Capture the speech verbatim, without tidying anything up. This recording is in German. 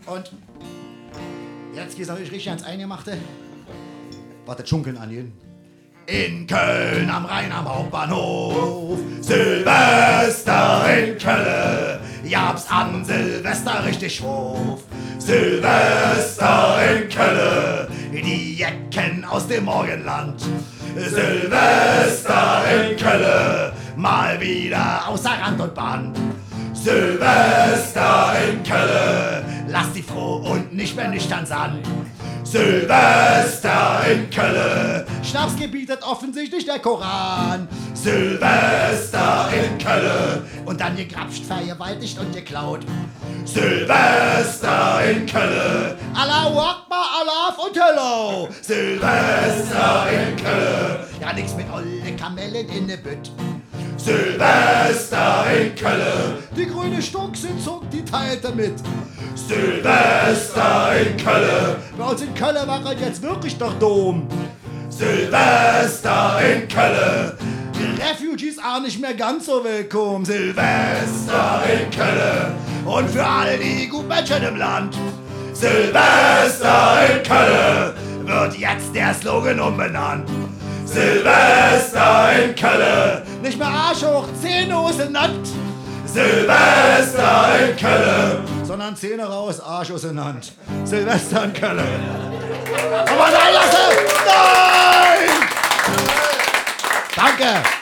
Und jetzt geht's natürlich richtig ans Eingemachte. Warte, schunkeln an jeden. In Köln am Rhein am Hauptbahnhof, Silvester in Köln, jab's an Silvester richtig schwuf. Silvester in Köln, die Jecken aus dem Morgenland. Silvester in Köln, mal wieder außer Rand und Band. Silvester in Köln, lass die froh und nicht mehr nüchtern sein. Silvester in Köln, Schnaps gebietet offensichtlich der Koran. Silvester in Köln, und dann gegrapscht, vergewaltigt und geklaut. Silvester in Köln, Allahu Akbar, Allah und Hello. Silvester in Köln, ja nix mit olle Kamellen in ne Bütt. Silvester in Köln, die grüne Stucksitzung, die teilte mit. Silvester in Köln, bei uns in Köln war er jetzt wirklich doch Dom. Silvester in Köln, die Refugees auch nicht mehr ganz so willkommen. Silvester in Köln, und für all die Gutmenschen im Land. Silvester in Köln, wird jetzt der Slogan umbenannt. Silvester in Köln, nicht mehr Arsch hoch, Zähne nackt. Silvester in Köln, sondern Zähne raus, Arsch auseinander. Silvester in Köln. Aber nein, lasse! Nein! Danke!